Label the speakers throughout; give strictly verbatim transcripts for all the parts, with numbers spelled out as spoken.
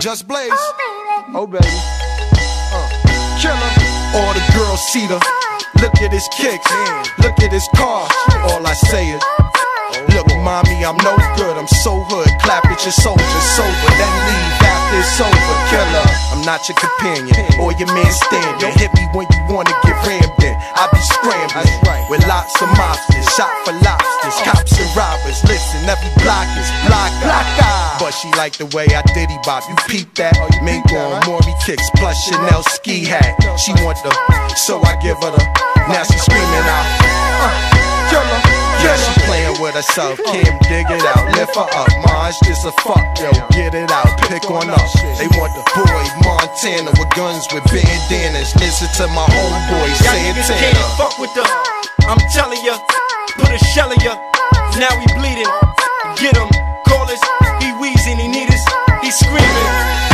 Speaker 1: Just Blaze. Oh baby. Uh. Killer. All the girls see the. Look at his kicks. Look at his car. All I say is. Look, mommy, I'm no good, I'm so hood. Clap at your soldiers, sober, then leave after it's over. Killer, I'm not your companion or your man standing. Hit me when you wanna get rammed in. I be scrambling with lots of mobsters, shot for lobsters, cops and robbers. Listen, every block is block, block eye. But she like the way I diddy bop. You peep that? Mink on Maury kicks plus Chanel ski hat. She want the, so I give her the. Now she screaming out, uh, killer. Yeah, she playing with herself, Kim, dig it out, lift her up, Maj, this a fuck, yo, get it out, pick on up. They want the boy, Montana, with guns with bandanas. Listen to my homeboy, Santana.
Speaker 2: Y'all can't fuck with the, I'm telling ya, put a shell in ya. Now we bleeding, get him, call us, he wheezing, he need us, he screaming.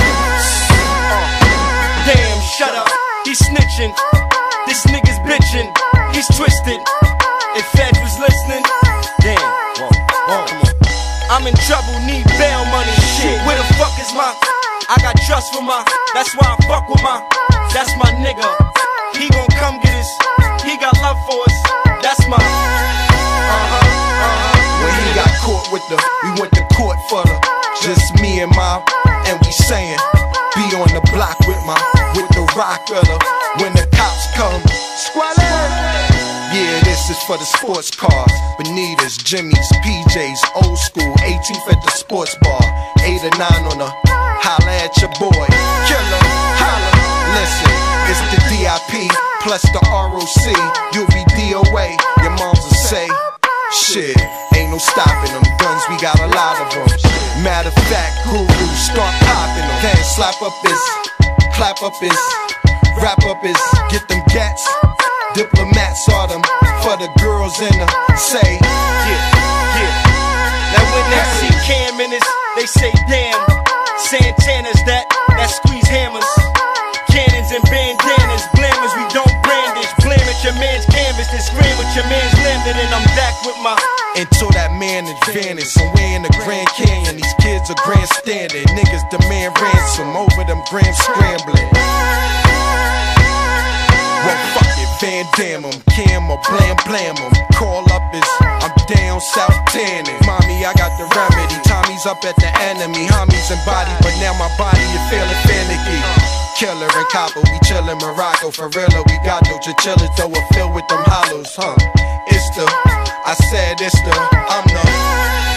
Speaker 2: Damn, shut up, he snitching, this nigga's bitching, he's twisted. If Fed was listening, damn, whoa, whoa, come on. I'm in trouble, need bail money. Shit, where the fuck is my? I got trust for my. That's why I fuck with my. That's my nigga. He gon' come get us. He got love for us. That's my. Uh huh. Uh-huh.
Speaker 1: When he got caught with the, we went to court for the. Just me and my, and we saying, be on the block with my, with the rock of the. When the cops come, squalor. Yeah, this is for the sports cars. Bonitas, Jimmy's, P J's, old school, eighteenth at the sports bar. Eight or nine on the holla at your boy. Killer, holla, listen, it's the D I P plus the R O C. You'll be D O A, your moms will say, shit, ain't no stopping them. Guns, we got a lot of them. Matter of fact, Guru, start popping them. Then slap up his, clap up his, wrap up his, get them gats. Diplomats are them for the girls in the say,
Speaker 2: yeah, yeah. Now when they see Cam in this, they say damn. Santana's that, that squeeze hammers. Cannons and bandanas, blammers, we don't brandish. Blam at your man's canvas, then scream with your man's landed. And I'm back with my.
Speaker 1: Until that man advantage, somewhere in the Grand Canyon, these kids are grandstanding. Niggas demand ransom over them grams scrambling. Well, fuck it, Van Damme 'em, Cam or blam blam 'em. Call up is, I'm down south tanning. Mommy, I got the remedy. Tommy's up at the enemy. Homies and body, but now my body is feeling finicky. Killer and copper, we chillin' Morocco. For real, we got no chinchillas, though we're filled with them hollows, huh? It's the, I said it's the, I'm the.